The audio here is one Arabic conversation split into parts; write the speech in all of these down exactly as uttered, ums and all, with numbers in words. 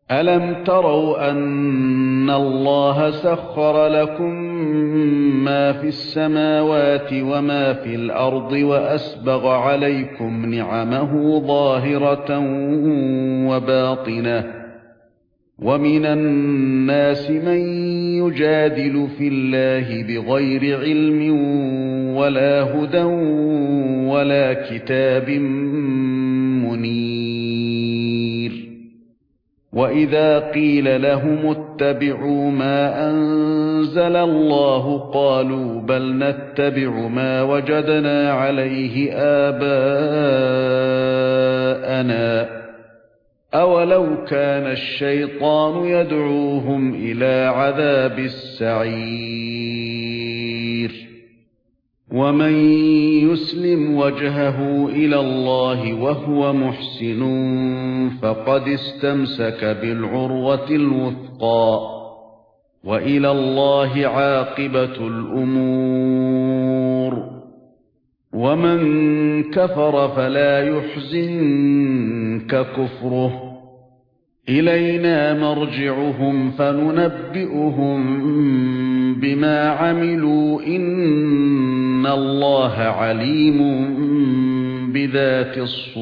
أَلَمْ تَرَوْا أَنَّ اللَّهَ سَخَّرَ لَكُم مَّا فِي السَّمَاوَاتِ وَمَا فِي الْأَرْضِ وَأَسْبَغَ عَلَيْكُمْ نِعَمَهُ ظَاهِرَةً وَبَاطِنَةً ۗ وَمِنَ النَّاسِ مَن يُجَادِلُ فِي اللَّهِ بِغَيْرِ عِلْمٍ وَلَا هُدًى وَلَا كِتَابٍ مُنِيرٍ. وَإِذَا قِيلَ لَهُمُ اتَّبِعُوا مَا أَنزَلَ اللَّهُ قَالُوا بَلْ نَتَّبِعُ مَا وَجَدْنَا عَلَيْهِ آبَاءَنَا ۚ أَوَلَوْ كَانَ الشَّيْطَانُ يَدْعُوهُمْ إِلَى عَذَابِ السَّعِيرِ. وَمَن يُسْلِمْ وَجْهَهُ إِلَى اللَّهِ وَهُوَ مُحْسِنٌ فَقَدِ اسْتَمْسَكَ بِالْعُرْوَةِ الْوُثْقَى، وَإِلَى اللَّهِ عَاقِبَةُ الْأُمُورِ. وَمَن كَفَرَ فَلَا يُحْزِنكَ كُفْرُهُ، إِلَيْنَا مَرْجِعُهُمْ فَنُنَبِّئُهُم بِمَا عَمِلُوا إِنَّ اللَّهَ عَلِيمٌ بِذَاتِ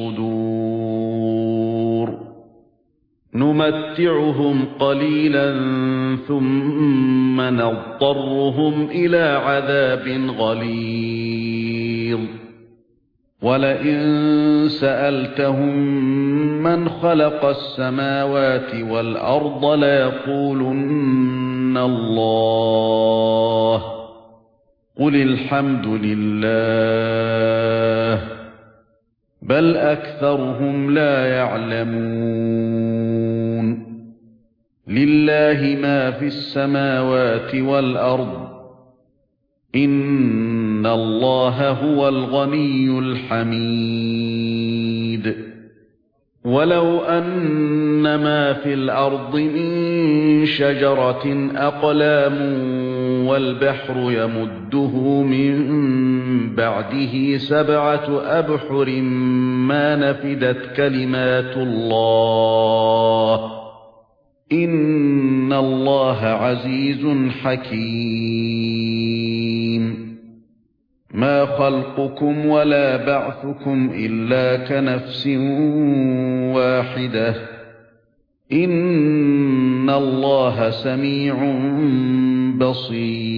الصُّدُورِ. نُمَتِّعُهُمْ قَلِيلًا ثُمَّ نَضْطَرُّهُمْ إِلَى عَذَابٍ غَلِيظٍ. وَلَئِن سَأَلْتَهُم مَّنْ خَلَقَ السَّمَاوَاتِ وَالْأَرْضَ لَيَقُولُنَّ اللَّهُ ۚ قُلِ الْحَمْدُ لِلَّهِ ۚ بَلْ أَكْثَرُهُمْ لَا يَعْلَمُونَ. لِلَّهِ مَا فِي السَّمَاوَاتِ وَالْأَرْضِ، إِنَّ اللَّهَ هُوَ الْغَنِيُّ الْحَمِيدُ. وَلَوْ أَنَّ مَا فِي الْأَرْضِ مِن شَجَرَةٍ أَقْلَامٌ وَالْبَحْرُ يَمُدُّهُ مِن بَعْدِهِ سَبْعَةُ أَبْحُرٍ مَّا نَفِدَتْ كَلِمَاتُ اللَّهِ، إِنَّ اللَّهَ عَزِيزٌ حَكِيمٌ. مَا خَلْقُكُمْ وَلَا بَعْثُكُمْ إِلَّا كَنَفْسٍ وَاحِدَةٍ ۗ إِنَّ اللَّهَ سَمِيعٌ بَصِيرٌ.